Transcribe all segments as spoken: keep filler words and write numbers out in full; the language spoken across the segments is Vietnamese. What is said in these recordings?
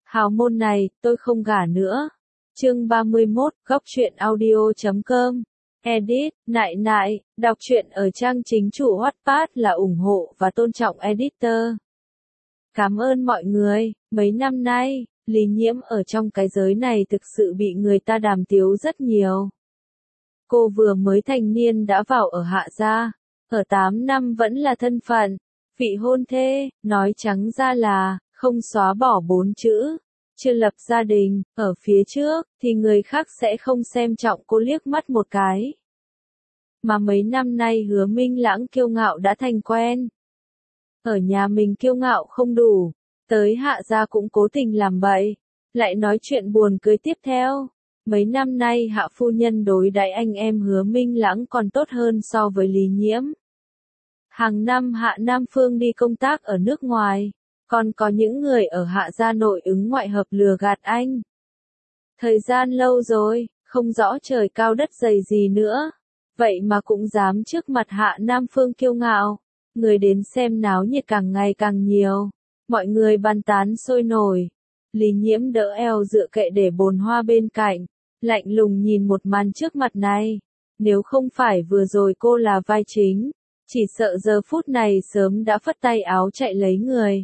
Hào môn này, tôi không gả nữa. Chương ba mươi mốt, góc truyện audio chấm com. Edit, nại nại, đọc truyện ở trang chính chủ Wattpad là ủng hộ và tôn trọng editor. Cảm ơn mọi người, mấy năm nay, Lý Nhiễm ở trong cái giới này thực sự bị người ta đàm tiếu rất nhiều. Cô vừa mới thành niên đã vào ở Hạ gia, ở tám năm vẫn là thân phận, vị hôn thê, nói trắng ra là, không xóa bỏ bốn chữ. Chưa lập gia đình, ở phía trước, thì người khác sẽ không xem trọng cô liếc mắt một cái. Mà mấy năm nay Hứa Minh Lãng kiêu ngạo đã thành quen. Ở nhà mình kiêu ngạo không đủ, tới Hạ gia cũng cố tình làm bậy, lại nói chuyện buồn cười tiếp theo. Mấy năm nay Hạ phu nhân đối đãi anh em Hứa Minh Lãng còn tốt hơn so với Lý Nhiễm. Hàng năm Hạ Nam Phương đi công tác ở nước ngoài. Còn có những người ở Hạ gia nội ứng ngoại hợp lừa gạt anh. Thời gian lâu rồi, không rõ trời cao đất dày gì nữa. Vậy mà cũng dám trước mặt Hạ Nam Phương kiêu ngạo. Người đến xem náo nhiệt càng ngày càng nhiều. Mọi người bàn tán sôi nổi. Lý Nhiễm đỡ eo dựa kệ để bồn hoa bên cạnh. Lạnh lùng nhìn một màn trước mặt này. Nếu không phải vừa rồi cô là vai chính, chỉ sợ giờ phút này sớm đã phất tay áo chạy lấy người.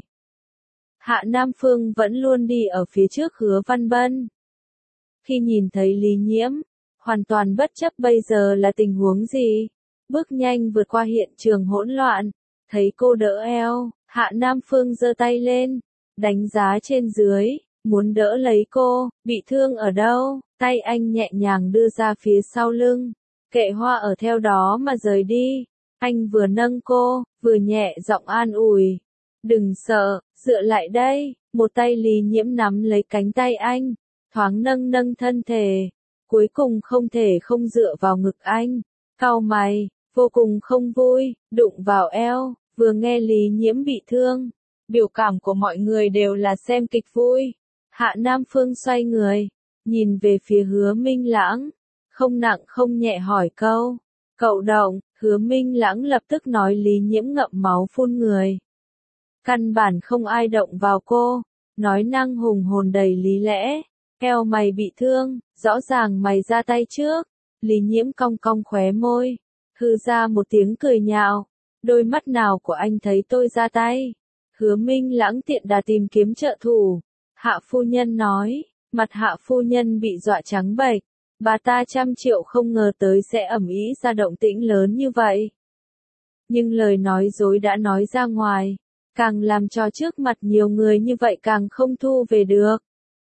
Hạ Nam Phương vẫn luôn đi ở phía trước Hứa Văn Bân. Khi nhìn thấy Lý Nhiễm, hoàn toàn bất chấp bây giờ là tình huống gì, bước nhanh vượt qua hiện trường hỗn loạn, thấy cô đỡ eo, Hạ Nam Phương giơ tay lên, đánh giá trên dưới, muốn đỡ lấy cô, bị thương ở đâu, tay anh nhẹ nhàng đưa ra phía sau lưng, kệ hoa ở theo đó mà rời đi, anh vừa nâng cô, vừa nhẹ giọng an ủi. Đừng sợ, dựa lại đây, một tay Lý Nhiễm nắm lấy cánh tay anh, thoáng nâng nâng thân thể, cuối cùng không thể không dựa vào ngực anh, cau mày, vô cùng không vui, đụng vào eo, vừa nghe Lý Nhiễm bị thương, biểu cảm của mọi người đều là xem kịch vui. Hạ Nam Phương xoay người, nhìn về phía Hứa Minh Lãng, không nặng không nhẹ hỏi câu, cậu động, Hứa Minh Lãng lập tức nói Lý Nhiễm ngậm máu phun người. Căn bản không ai động vào cô, nói năng hùng hồn đầy lý lẽ, eo mày bị thương, rõ ràng mày ra tay trước, Lý Nhiễm cong cong khóe môi, hư ra một tiếng cười nhạo, đôi mắt nào của anh thấy tôi ra tay, Hứa Minh Lãng tiện đà tìm kiếm trợ thủ, Hạ phu nhân nói, mặt Hạ phu nhân bị dọa trắng bệch, bà ta trăm triệu không ngờ tới sẽ ầm ĩ ra động tĩnh lớn như vậy. Nhưng lời nói dối đã nói ra ngoài. Càng làm cho trước mặt nhiều người như vậy càng không thu về được.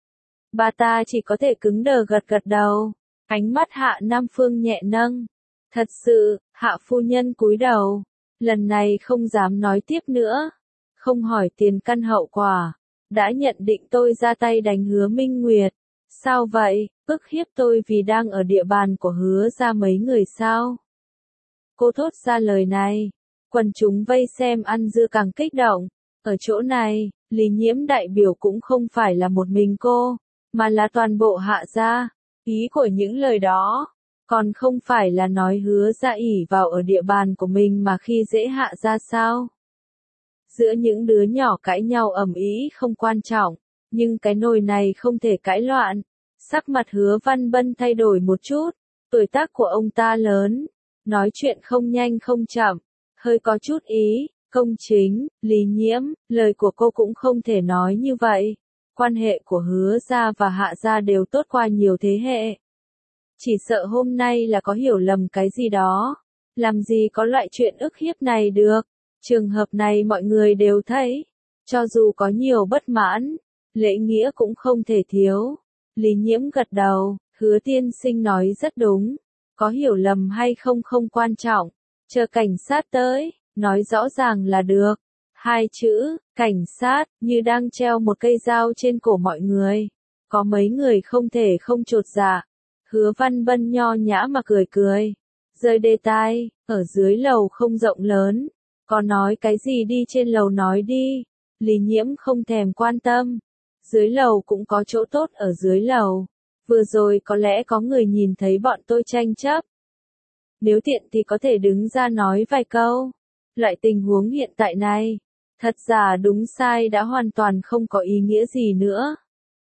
Bà ta chỉ có thể cứng đờ gật gật đầu, ánh mắt Hạ Nam Phương nhẹ nâng. Thật sự, Hạ phu nhân cúi đầu, lần này không dám nói tiếp nữa, không hỏi tiền căn hậu quả, đã nhận định tôi ra tay đánh Hứa Minh Nguyệt. Sao vậy, ức hiếp tôi vì đang ở địa bàn của Hứa ra mấy người sao? Cô thốt ra lời này. Quần chúng vây xem ăn dưa càng kích động. Ở chỗ này, Lý Nhiễm đại biểu cũng không phải là một mình cô, mà là toàn bộ Hạ gia. Ý của những lời đó, còn không phải là nói Hứa ra ỷ vào ở địa bàn của mình mà khi dễ Hạ gia sao? Giữa những đứa nhỏ cãi nhau ầm ĩ không quan trọng, nhưng cái nồi này không thể cãi loạn. Sắc mặt Hứa Văn Bân thay đổi một chút, tuổi tác của ông ta lớn, nói chuyện không nhanh không chậm. Hơi có chút ý, công chính, Lý Nhiễm, lời của cô cũng không thể nói như vậy. Quan hệ của Hứa gia và Hạ gia đều tốt qua nhiều thế hệ. Chỉ sợ hôm nay là có hiểu lầm cái gì đó. Làm gì có loại chuyện ức hiếp này được. Trường hợp này mọi người đều thấy. Cho dù có nhiều bất mãn, lễ nghĩa cũng không thể thiếu. Lý Nhiễm gật đầu, Hứa tiên sinh nói rất đúng. Có hiểu lầm hay không không quan trọng. Chờ cảnh sát tới, nói rõ ràng là được. Hai chữ, cảnh sát, như đang treo một cây dao trên cổ mọi người. Có mấy người không thể không chột dạ. Hứa Văn Bân nho nhã mà cười cười. Rời đề tài, ở dưới lầu không rộng lớn. Có nói cái gì đi trên lầu nói đi. Lý Nhiễm không thèm quan tâm. Dưới lầu cũng có chỗ tốt ở dưới lầu. Vừa rồi có lẽ có người nhìn thấy bọn tôi tranh chấp. Nếu tiện thì có thể đứng ra nói vài câu. Loại tình huống hiện tại này, thật giả đúng sai đã hoàn toàn không có ý nghĩa gì nữa.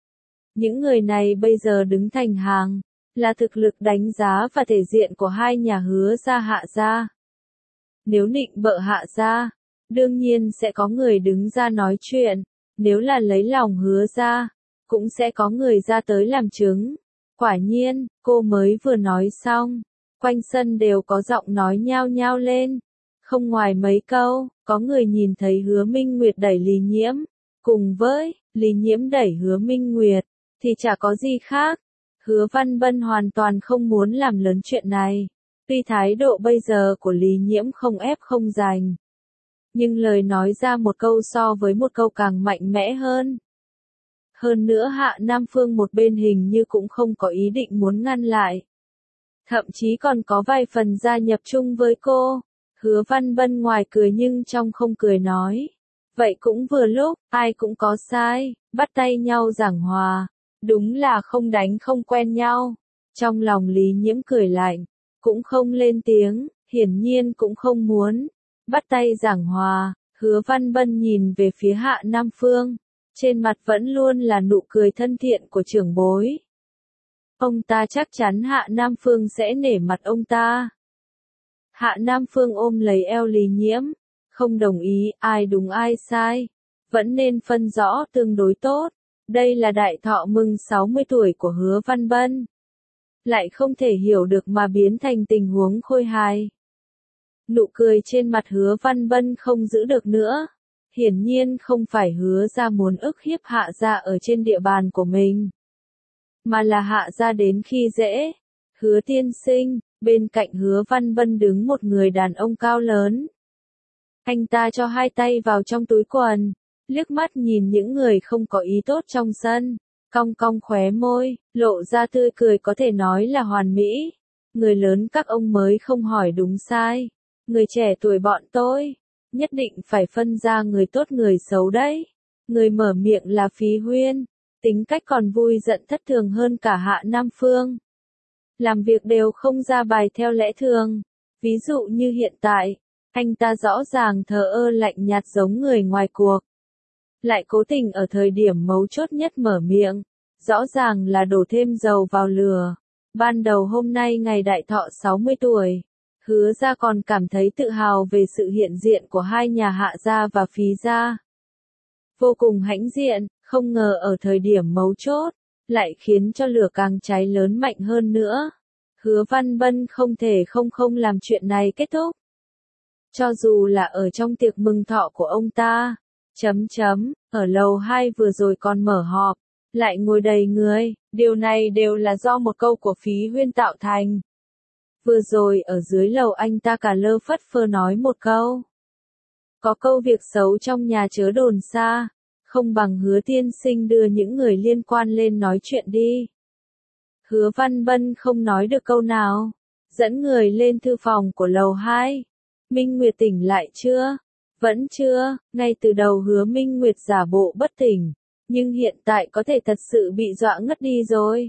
Những người này bây giờ đứng thành hàng, là thực lực đánh giá và thể diện của hai nhà Hứa gia Hạ gia. Nếu nịnh bợ Hạ gia, đương nhiên sẽ có người đứng ra nói chuyện, nếu là lấy lòng Hứa gia, cũng sẽ có người ra tới làm chứng. Quả nhiên, cô mới vừa nói xong, quanh sân đều có giọng nói nhao nhao lên. Không ngoài mấy câu, có người nhìn thấy Hứa Minh Nguyệt đẩy Lý Nhiễm, cùng với Lý Nhiễm đẩy Hứa Minh Nguyệt, thì chả có gì khác. Hứa Văn Bân hoàn toàn không muốn làm lớn chuyện này. Tuy thái độ bây giờ của Lý Nhiễm không ép không giành, nhưng lời nói ra một câu so với một câu càng mạnh mẽ hơn. Hơn nữa Hạ Nam Phương một bên hình như cũng không có ý định muốn ngăn lại. Thậm chí còn có vài phần gia nhập chung với cô. Hứa Văn Bân ngoài cười nhưng trong không cười nói. Vậy cũng vừa lúc, ai cũng có sai, bắt tay nhau giảng hòa. Đúng là không đánh không quen nhau. Trong lòng Lý Nhiễm cười lạnh, cũng không lên tiếng, hiển nhiên cũng không muốn bắt tay giảng hòa. Hứa Văn Bân nhìn về phía Hạ Nam Phương, trên mặt vẫn luôn là nụ cười thân thiện của trưởng bối. Ông ta chắc chắn Hạ Nam Phương sẽ nể mặt ông ta. Hạ Nam Phương ôm lấy eo Lý Nhiễm, không đồng ý, ai đúng ai sai, vẫn nên phân rõ tương đối tốt. Đây là đại thọ mừng sáu mươi tuổi của Hứa Văn Bân. Lại không thể hiểu được mà biến thành tình huống khôi hài. Nụ cười trên mặt Hứa Văn Bân không giữ được nữa. Hiển nhiên không phải Hứa gia muốn ức hiếp Hạ gia ở trên địa bàn của mình, mà là Hạ gia đến khi dễ. Hứa tiên sinh, bên cạnh Hứa Văn Bân đứng một người đàn ông cao lớn. Anh ta cho hai tay vào trong túi quần, liếc mắt nhìn những người không có ý tốt trong sân, cong cong khóe môi, lộ ra tươi cười có thể nói là hoàn mỹ. Người lớn các ông mới không hỏi đúng sai, người trẻ tuổi bọn tôi, nhất định phải phân ra người tốt người xấu đấy. Người mở miệng là Phí Huyên, tính cách còn vui giận thất thường hơn cả Hạ Nam Phương. Làm việc đều không ra bài theo lẽ thường, ví dụ như hiện tại, anh ta rõ ràng thờ ơ lạnh nhạt giống người ngoài cuộc. Lại cố tình ở thời điểm mấu chốt nhất mở miệng, rõ ràng là đổ thêm dầu vào lửa. Ban đầu hôm nay ngày đại thọ sáu mươi tuổi, Hứa gia còn cảm thấy tự hào về sự hiện diện của hai nhà Hạ gia và Phí gia. Vô cùng hãnh diện, không ngờ ở thời điểm mấu chốt, lại khiến cho lửa càng cháy lớn mạnh hơn nữa. Hứa Văn Bân không thể không không làm chuyện này kết thúc. Cho dù là ở trong tiệc mừng thọ của ông ta, chấm chấm, ở lầu hai vừa rồi còn mở họp, lại ngồi đầy người, điều này đều là do một câu của Phí Huyên tạo thành. Vừa rồi ở dưới lầu anh ta cả lơ phất phơ nói một câu. Có câu việc xấu trong nhà chớ đồn xa, không bằng Hứa tiên sinh đưa những người liên quan lên nói chuyện đi. Hứa Văn Bân không nói được câu nào, dẫn người lên thư phòng của lầu hai. Minh Nguyệt tỉnh lại chưa? Vẫn chưa, ngay từ đầu Hứa Minh Nguyệt giả bộ bất tỉnh, nhưng hiện tại có thể thật sự bị dọa ngất đi rồi.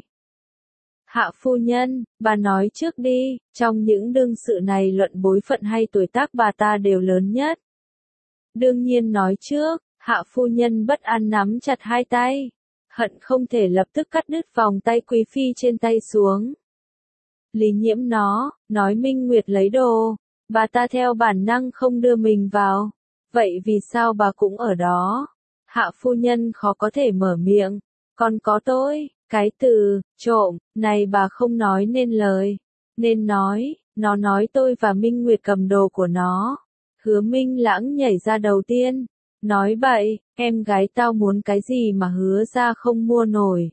Hạ phu nhân, bà nói trước đi, trong những đương sự này luận bối phận hay tuổi tác bà ta đều lớn nhất. Đương nhiên nói trước, Hạ phu nhân bất an nắm chặt hai tay, hận không thể lập tức cắt đứt vòng tay quý phi trên tay xuống. Lý Nhiễm nó, nói Minh Nguyệt lấy đồ, bà ta theo bản năng không đưa mình vào, vậy vì sao bà cũng ở đó? Hạ phu nhân khó có thể mở miệng, còn có tôi, cái từ, trộm, này bà không nói nên lời, nên nói, nó nói tôi và Minh Nguyệt cầm đồ của nó. Hứa Minh Lãng nhảy ra đầu tiên, nói bậy, em gái tao muốn cái gì mà Hứa ra không mua nổi.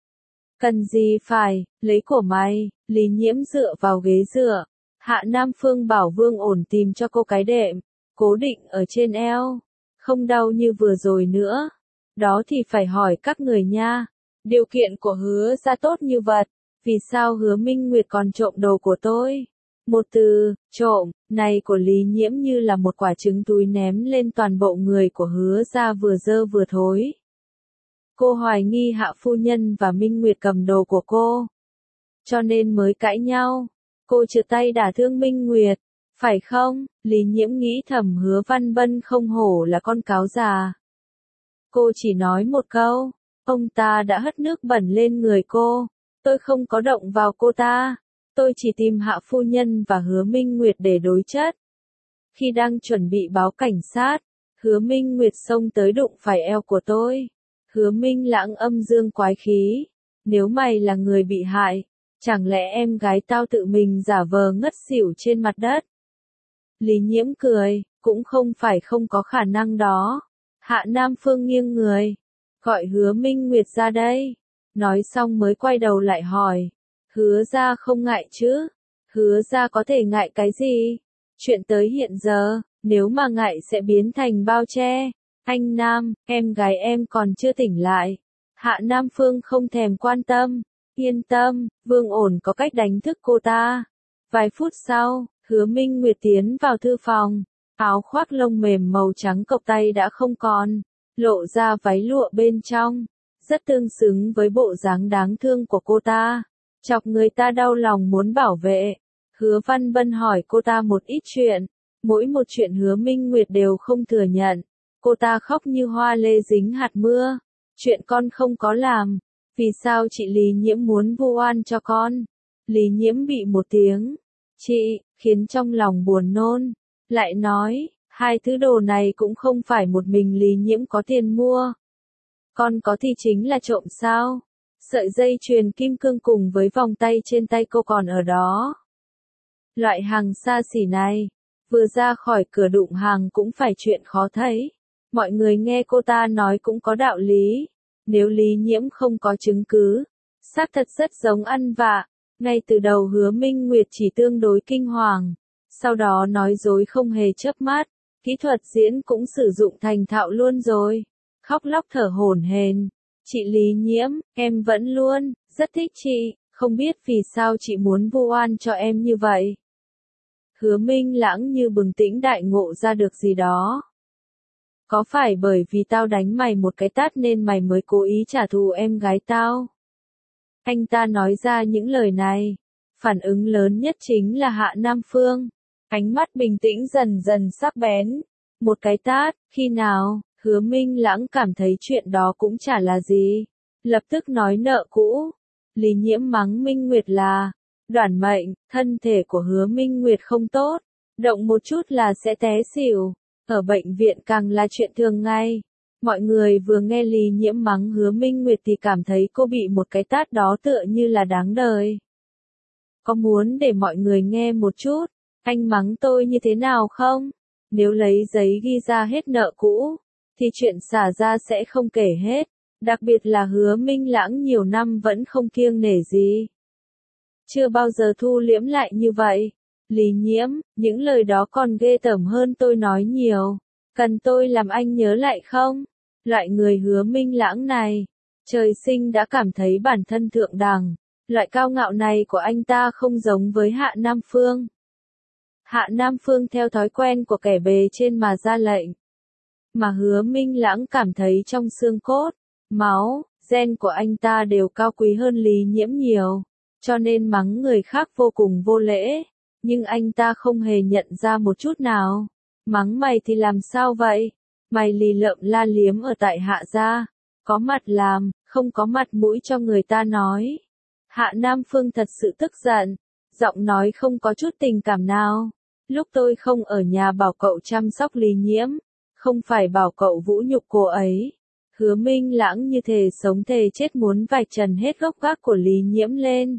Cần gì phải, lấy của mày. Lý Nhiễm dựa vào ghế dựa, Hạ Nam Phương bảo Vương ổn tìm cho cô cái đệm, cố định ở trên eo, không đau như vừa rồi nữa. Đó thì phải hỏi các người nha, điều kiện của Hứa ra tốt như vật, vì sao Hứa Minh Nguyệt còn trộm đồ của tôi? Một từ, trộm, này của Lý Nhiễm như là một quả trứng túi ném lên toàn bộ người của Hứa ra vừa dơ vừa thối. Cô hoài nghi Hạ phu nhân và Minh Nguyệt cầm đồ của cô, cho nên mới cãi nhau. Cô trượt tay đả thương Minh Nguyệt, phải không? Lý Nhiễm nghĩ thầm Hứa Văn Bân không hổ là con cáo già. Cô chỉ nói một câu, Ông ta đã hất nước bẩn lên người cô. Tôi không có động vào cô ta. Tôi chỉ tìm Hạ phu nhân và Hứa Minh Nguyệt để đối chất. Khi đang chuẩn bị báo cảnh sát, Hứa Minh Nguyệt xông tới đụng phải eo của tôi. Hứa Minh Lãng âm dương quái khí. Nếu mày là người bị hại, chẳng lẽ em gái tao tự mình giả vờ ngất xỉu trên mặt đất? Lý Nhiễm cười, cũng không phải không có khả năng đó. Hạ Nam Phương nghiêng người, gọi Hứa Minh Nguyệt ra đây. Nói xong mới quay đầu lại hỏi, Hứa ra không ngại chứ? Hứa ra có thể ngại cái gì? Chuyện tới hiện giờ, nếu mà ngại sẽ biến thành bao che. Anh Nam, em gái em còn chưa tỉnh lại. Hạ Nam Phương không thèm quan tâm. Yên tâm, Vương Ổn có cách đánh thức cô ta. Vài phút sau, Hứa Minh Nguyệt tiến vào thư phòng. Áo khoác lông mềm màu trắng cộc tay đã không còn, lộ ra váy lụa bên trong. Rất tương xứng với bộ dáng đáng thương của cô ta. Chọc người ta đau lòng muốn bảo vệ. Hứa Văn Bân hỏi cô ta một ít chuyện. Mỗi một chuyện Hứa Minh Nguyệt đều không thừa nhận. Cô ta khóc như hoa lê dính hạt mưa. Chuyện con không có làm. Vì sao chị Lý Nhiễm muốn vu oan cho con? Lý Nhiễm bị một tiếng chị, khiến trong lòng buồn nôn. Lại nói, hai thứ đồ này cũng không phải một mình Lý Nhiễm có tiền mua. Con có thì chính là trộm sao? Sợi dây chuyền kim cương cùng với vòng tay trên tay cô còn ở đó. Loại hàng xa xỉ này, vừa ra khỏi cửa đụng hàng cũng phải chuyện khó thấy. Mọi người nghe cô ta nói cũng có đạo lý. Nếu Lý Nhiễm không có chứng cứ, xác thật rất giống ăn vạ. Ngay từ đầu Hứa Minh Nguyệt chỉ tương đối kinh hoàng, sau đó nói dối không hề chớp mắt, kỹ thuật diễn cũng sử dụng thành thạo luôn rồi. Khóc lóc thở hổn hển, chị Lý Nhiễm, em vẫn luôn rất thích chị, không biết vì sao chị muốn vu oan cho em như vậy. Hứa Minh Lãng như bừng tỉnh đại ngộ ra được gì đó. Có phải bởi vì tao đánh mày một cái tát nên mày mới cố ý trả thù em gái tao? Anh ta nói ra những lời này. Phản ứng lớn nhất chính là Hạ Nam Phương. Ánh mắt bình tĩnh dần dần sắc bén. Một cái tát, khi nào? Hứa Minh Lãng cảm thấy chuyện đó cũng chả là gì. Lập tức nói nợ cũ. Lý Nhiễm mắng Minh Nguyệt là đoản mệnh, thân thể của Hứa Minh Nguyệt không tốt. Động một chút là sẽ té xỉu. Ở bệnh viện càng là chuyện thường ngay. Mọi người vừa nghe Lý Nhiễm mắng Hứa Minh Nguyệt thì cảm thấy cô bị một cái tát đó tựa như là đáng đời. Có muốn để mọi người nghe một chút, anh mắng tôi như thế nào không? Nếu lấy giấy ghi ra hết nợ cũ, thì chuyện xả ra sẽ không kể hết. Đặc biệt là Hứa Minh Lãng nhiều năm vẫn không kiêng nể gì. Chưa bao giờ thu liễm lại như vậy. Lý Nhiễm, những lời đó còn ghê tởm hơn tôi nói nhiều. Cần tôi làm anh nhớ lại không? Loại người Hứa Minh Lãng này, trời sinh đã cảm thấy bản thân thượng đẳng. Loại cao ngạo này của anh ta không giống với Hạ Nam Phương. Hạ Nam Phương theo thói quen của kẻ bề trên mà ra lệnh. Mà Hứa Minh Lãng cảm thấy trong xương cốt, máu, gen của anh ta đều cao quý hơn Lý Nhiễm nhiều. Cho nên mắng người khác vô cùng vô lễ. Nhưng anh ta không hề nhận ra một chút nào. Mắng mày thì làm sao vậy? Mày lì lợm la liếm ở tại Hạ gia. Có mặt làm, không có mặt mũi cho người ta nói. Hạ Nam Phương thật sự tức giận. Giọng nói không có chút tình cảm nào. Lúc tôi không ở nhà bảo cậu chăm sóc Lý Nhiễm. Không phải bảo cậu vũ nhục cô ấy. Hứa Minh Lãng như thề sống thề chết muốn vạch trần hết gốc gác của Lý Nhiễm lên.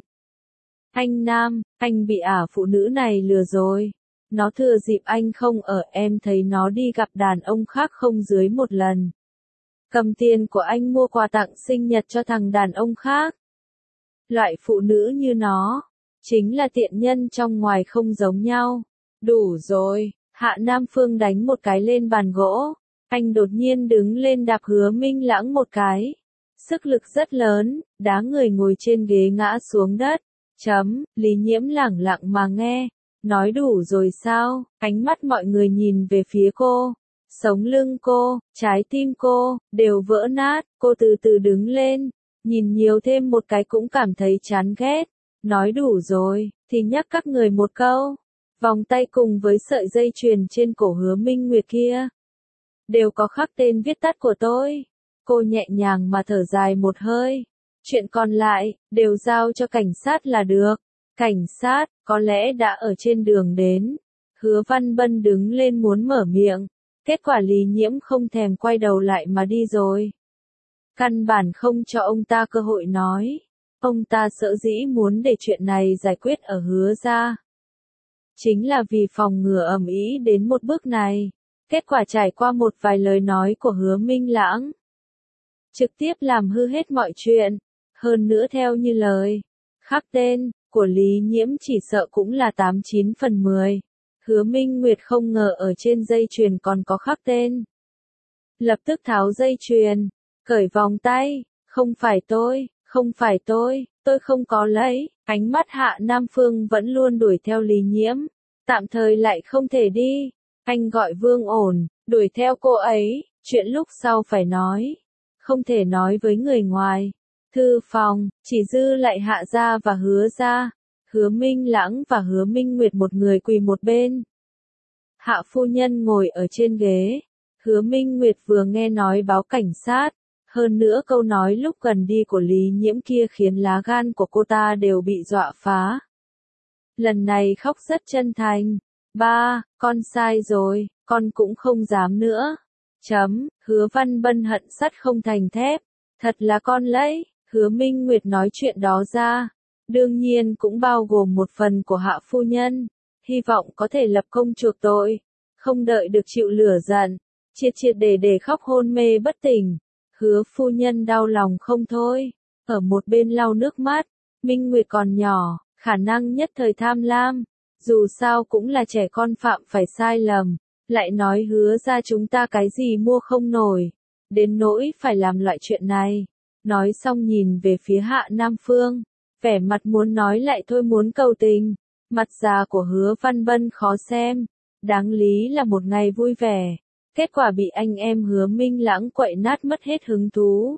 Anh Nam, anh bị ả phụ nữ này lừa rồi. Nó thừa dịp anh không ở em thấy nó đi gặp đàn ông khác không dưới một lần. Cầm tiền của anh mua quà tặng sinh nhật cho thằng đàn ông khác. Loại phụ nữ như nó, chính là tiện nhân trong ngoài không giống nhau. Đủ rồi, Hạ Nam Phương đánh một cái lên bàn gỗ. Anh đột nhiên đứng lên đạp Hứa Minh Lãng một cái. Sức lực rất lớn, đá người ngồi trên ghế ngã xuống đất. Chấm, Lý Nhiễm lẳng lặng mà nghe. Nói đủ rồi sao? Ánh mắt mọi người nhìn về phía cô. Sống lưng cô, trái tim cô, đều vỡ nát. Cô từ từ đứng lên. Nhìn nhiều thêm một cái cũng cảm thấy chán ghét. Nói đủ rồi, thì nhắc các người một câu. Vòng tay cùng với sợi dây chuyền trên cổ Hứa Minh Nguyệt kia. Đều có khắc tên viết tắt của tôi. Cô nhẹ nhàng mà thở dài một hơi. Chuyện còn lại, đều giao cho cảnh sát là được. Cảnh sát, có lẽ đã ở trên đường đến. Hứa Văn Bân đứng lên muốn mở miệng. Kết quả Lý Nhiễm không thèm quay đầu lại mà đi rồi. Căn bản không cho ông ta cơ hội nói. Ông ta sợ dĩ muốn để chuyện này giải quyết ở Hứa gia. Chính là vì phòng ngừa ầm ĩ đến một bước này. Kết quả trải qua một vài lời nói của Hứa Minh Lãng. Trực tiếp làm hư hết mọi chuyện. Hơn nữa theo như lời. Khắc tên của Lý Nhiễm chỉ sợ cũng là tám chín phần mười. Hứa Minh Nguyệt không ngờ ở trên dây chuyền còn có khắc tên. Lập tức tháo dây chuyền. Cởi vòng tay. Không phải tôi, không phải tôi, tôi không có lấy. Ánh mắt Hạ Nam Phương vẫn luôn đuổi theo Lý Nhiễm. Tạm thời lại không thể đi. Anh gọi Vương Ổn, đuổi theo cô ấy. Chuyện lúc sau phải nói. Không thể nói với người ngoài. Thư phòng, chỉ dư lại Hạ gia và Hứa gia. Hứa Minh Lãng và Hứa Minh Nguyệt một người quỳ một bên. Hạ phu nhân ngồi ở trên ghế. Hứa Minh Nguyệt vừa nghe nói báo cảnh sát. Hơn nữa câu nói lúc gần đi của Lý Nhiễm kia khiến lá gan của cô ta đều bị dọa phá. Lần này khóc rất chân thành. Ba, con sai rồi, con cũng không dám nữa. Chấm, Hứa Văn Bân hận sắt không thành thép. Thật là con lấy. Hứa Minh Nguyệt nói chuyện đó ra. Đương nhiên cũng bao gồm một phần của Hạ phu nhân. Hy vọng có thể lập công chuộc tội. Không đợi được chịu lửa giận. Triệt triệt để để khóc hôn mê bất tỉnh. Hứa phu nhân đau lòng không thôi. Ở một bên lau nước mắt. Minh Nguyệt còn nhỏ. Khả năng nhất thời tham lam. Dù sao cũng là trẻ con phạm phải sai lầm. Lại nói Hứa ra chúng ta cái gì mua không nổi. Đến nỗi phải làm loại chuyện này. Nói xong nhìn về phía Hạ Nam Phương. Vẻ mặt muốn nói lại thôi muốn cầu tình. Mặt già của Hứa Văn Bân khó xem. Đáng lý là một ngày vui vẻ. Kết quả bị anh em Hứa Minh Lãng quậy nát mất hết hứng thú.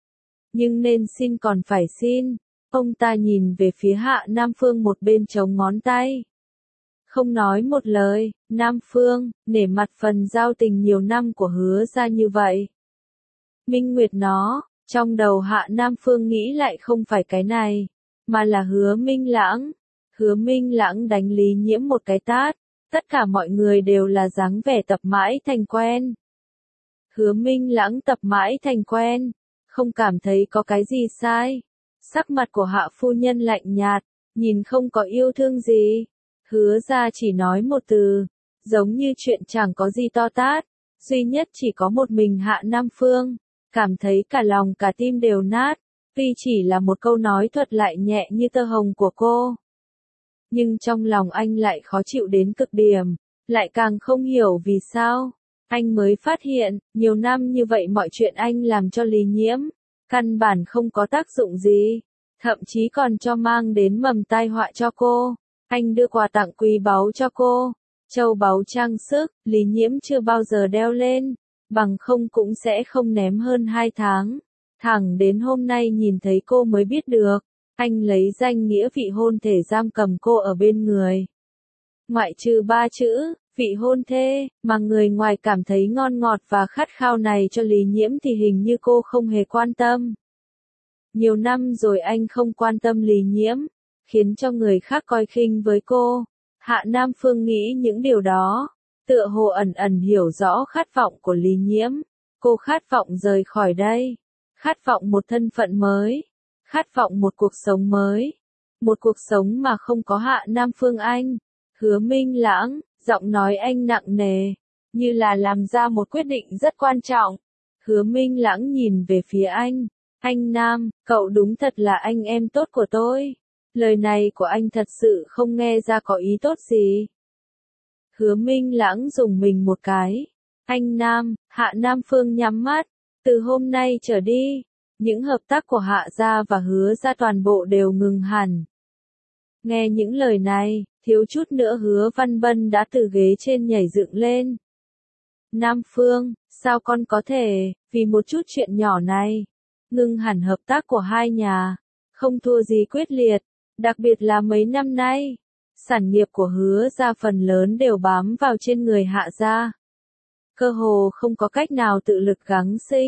Nhưng nên xin còn phải xin. Ông ta nhìn về phía Hạ Nam Phương một bên chống ngón tay. Không nói một lời. Nam Phương, nể mặt phần giao tình nhiều năm của Hứa ra như vậy. Minh Nguyệt nó. Trong đầu Hạ Nam Phương nghĩ lại không phải cái này. Mà là Hứa Minh Lãng. Hứa Minh Lãng đánh Lý Nhiễm một cái tát. Tất cả mọi người đều là dáng vẻ tập mãi thành quen. Hứa Minh Lãng tập mãi thành quen. Không cảm thấy có cái gì sai. Sắc mặt của Hạ phu nhân lạnh nhạt. Nhìn không có yêu thương gì. Hứa ra chỉ nói một từ. Giống như chuyện chẳng có gì to tát. Duy nhất chỉ có một mình Hạ Nam Phương. Cảm thấy cả lòng cả tim đều nát. Tuy chỉ là một câu nói thuật lại nhẹ như tơ hồng của cô. Nhưng trong lòng anh lại khó chịu đến cực điểm. Lại càng không hiểu vì sao. Anh mới phát hiện, nhiều năm như vậy mọi chuyện anh làm cho Lý Nhiễm. Căn bản không có tác dụng gì. Thậm chí còn cho mang đến mầm tai họa cho cô. Anh đưa quà tặng quý báu cho cô. Châu báu trang sức, Lý Nhiễm chưa bao giờ đeo lên. Bằng không cũng sẽ không ném hơn hai tháng. Thẳng đến hôm nay nhìn thấy cô mới biết được. Anh lấy danh nghĩa vị hôn thể giam cầm cô ở bên người. Ngoại trừ ba chữ, vị hôn thê, mà người ngoài cảm thấy ngon ngọt và khát khao này cho Lý Nhiễm thì hình như cô không hề quan tâm. Nhiều năm rồi anh không quan tâm Lý Nhiễm, khiến cho người khác coi khinh với cô. Hạ Nam Phương nghĩ những điều đó, tựa hồ ẩn ẩn hiểu rõ khát vọng của Lý Nhiễm. Cô khát vọng rời khỏi đây, khát vọng một thân phận mới, khát vọng một cuộc sống mới, một cuộc sống mà không có Hạ Nam Phương anh. Hứa Minh Lãng, giọng nói anh nặng nề, như là làm ra một quyết định rất quan trọng. Hứa Minh Lãng nhìn về phía anh, anh Nam, cậu đúng thật là anh em tốt của tôi. Lời này của anh thật sự không nghe ra có ý tốt gì. Hứa Minh Lãng dùng mình một cái. Anh Nam, Hạ Nam Phương nhắm mắt. Từ hôm nay trở đi, những hợp tác của Hạ gia và Hứa gia toàn bộ đều ngừng hẳn. Nghe những lời này, thiếu chút nữa Hứa Văn Bân đã từ ghế trên nhảy dựng lên. Nam Phương, sao con có thể, vì một chút chuyện nhỏ này, ngừng hẳn hợp tác của hai nhà, không thua gì quyết liệt, đặc biệt là mấy năm nay, sản nghiệp của Hứa gia phần lớn đều bám vào trên người Hạ gia. Cơ hồ không có cách nào tự lực gắng sinh,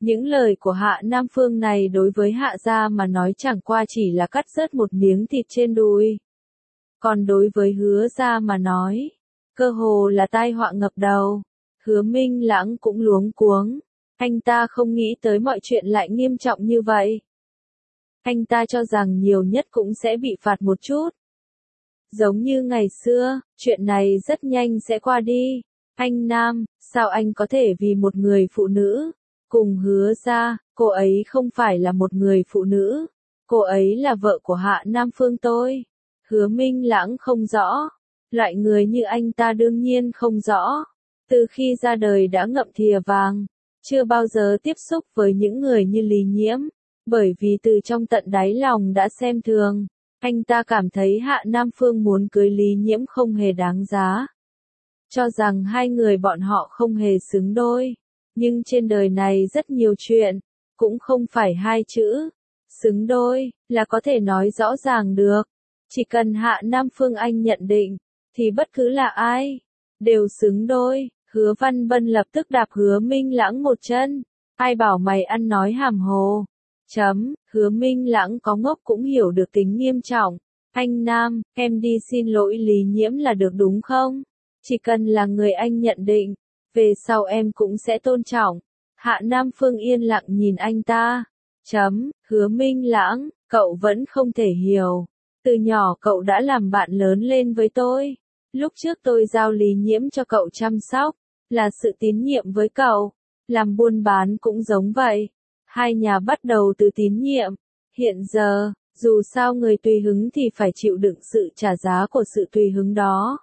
Những lời của Hạ Nam Phương này đối với Hạ gia mà nói chẳng qua chỉ là cắt rớt một miếng thịt trên đùi. Còn đối với Hứa gia mà nói, cơ hồ là tai họa ngập đầu. Hứa Minh Lãng cũng luống cuống. Anh ta không nghĩ tới mọi chuyện lại nghiêm trọng như vậy. Anh ta cho rằng nhiều nhất cũng sẽ bị phạt một chút. Giống như ngày xưa, chuyện này rất nhanh sẽ qua đi. Anh Nam, sao anh có thể vì một người phụ nữ, cùng Hứa gia, cô ấy không phải là một người phụ nữ, cô ấy là vợ của Hạ Nam Phương tôi. Hứa Minh Lãng không rõ, loại người như anh ta đương nhiên không rõ. Từ khi ra đời đã ngậm thìa vàng, chưa bao giờ tiếp xúc với những người như Lý Nhiễm, bởi vì từ trong tận đáy lòng đã xem thường. Anh ta cảm thấy Hạ Nam Phương muốn cưới Lý Nhiễm không hề đáng giá. Cho rằng hai người bọn họ không hề xứng đôi. Nhưng trên đời này rất nhiều chuyện, cũng không phải hai chữ, xứng đôi, là có thể nói rõ ràng được. Chỉ cần Hạ Nam Phương anh nhận định, thì bất cứ là ai, đều xứng đôi. Hứa Văn Bân lập tức đạp Hứa Minh Lãng một chân. Ai bảo mày ăn nói hàm hồ. Chấm, Hứa Minh Lãng có ngốc cũng hiểu được tính nghiêm trọng. Anh Nam, em đi xin lỗi Lý Nhiễm là được đúng không? Chỉ cần là người anh nhận định, về sau em cũng sẽ tôn trọng. Hạ Nam Phương yên lặng nhìn anh ta. Chấm, Hứa Minh Lãng, cậu vẫn không thể hiểu. Từ nhỏ cậu đã làm bạn lớn lên với tôi. Lúc trước tôi giao Lý Nhiễm cho cậu chăm sóc, là sự tín nhiệm với cậu. Làm buôn bán cũng giống vậy. Hai nhà bắt đầu từ tín nhiệm. Hiện giờ, dù sao người tùy hứng thì phải chịu đựng sự trả giá của sự tùy hứng đó.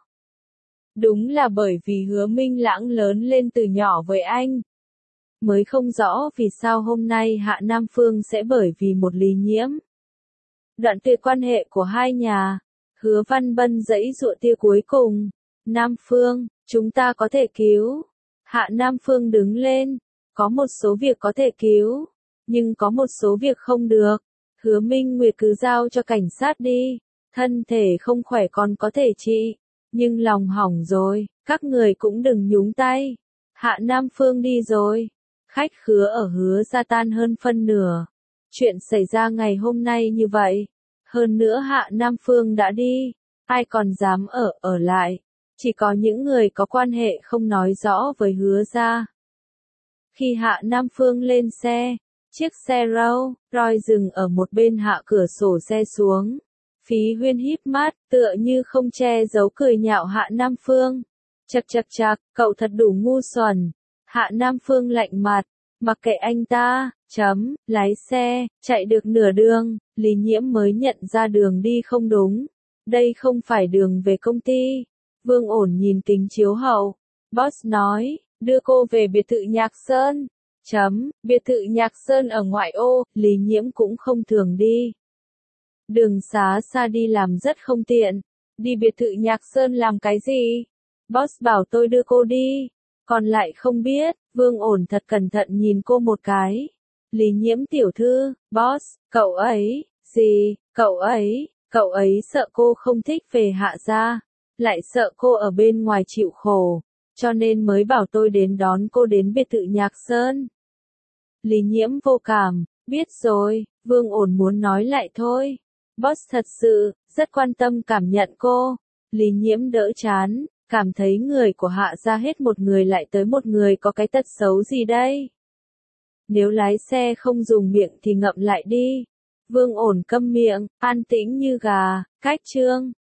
Đúng là bởi vì Hứa Minh Lãng lớn lên từ nhỏ với anh. Mới không rõ vì sao hôm nay Hạ Nam Phương sẽ bởi vì một Lý Nhiễm. Đoạn tuyệt quan hệ của hai nhà. Hứa Văn Bân giãy giụa tia cuối cùng. Nam Phương, chúng ta có thể cứu. Hạ Nam Phương đứng lên. Có một số việc có thể cứu. Nhưng có một số việc không được. Hứa Minh Nguyệt cứ giao cho cảnh sát đi. Thân thể không khỏe còn có thể trị. Nhưng lòng hỏng rồi, các người cũng đừng nhúng tay. Hạ Nam Phương đi rồi. Khách khứa ở Hứa gia tan hơn phân nửa. Chuyện xảy ra ngày hôm nay như vậy. Hơn nữa Hạ Nam Phương đã đi. Ai còn dám ở, ở lại. Chỉ có những người có quan hệ không nói rõ với Hứa gia. Khi Hạ Nam Phương lên xe, chiếc xe Rolls Royce dừng ở một bên hạ cửa sổ xe xuống. Phí Huyên híp mắt, tựa như không che giấu cười nhạo Hạ Nam Phương. Chậc chậc chậc, cậu thật đủ ngu xuẩn. Hạ Nam Phương lạnh mặt, mặc kệ anh ta, chấm, lái xe, chạy được nửa đường, Lý Nhiễm mới nhận ra đường đi không đúng. Đây không phải đường về công ty. Vương Ổn nhìn kính chiếu hậu. Boss nói, đưa cô về biệt thự Nhạc Sơn. Chấm, biệt thự Nhạc Sơn ở ngoại ô, Lý Nhiễm cũng không thường đi. Đường xá xa đi làm rất không tiện. Đi biệt thự Nhạc Sơn làm cái gì? Boss bảo tôi đưa cô đi. Còn lại không biết. Vương Ổn thật cẩn thận nhìn cô một cái. Lý Nhiễm tiểu thư, boss, cậu ấy, gì, cậu ấy, cậu ấy sợ cô không thích về Hạ gia. Lại sợ cô ở bên ngoài chịu khổ. Cho nên mới bảo tôi đến đón cô đến biệt thự Nhạc Sơn. Lý Nhiễm vô cảm, biết rồi, Vương Ổn muốn nói lại thôi. Boss thật sự, rất quan tâm cảm nhận cô. Lý Nhiễm đỡ chán, cảm thấy người của Hạ gia hết một người lại tới một người có cái tật xấu gì đây? Nếu lái xe không dùng miệng thì ngậm lại đi. Vương Ổn câm miệng, an tĩnh như gà, cách chương.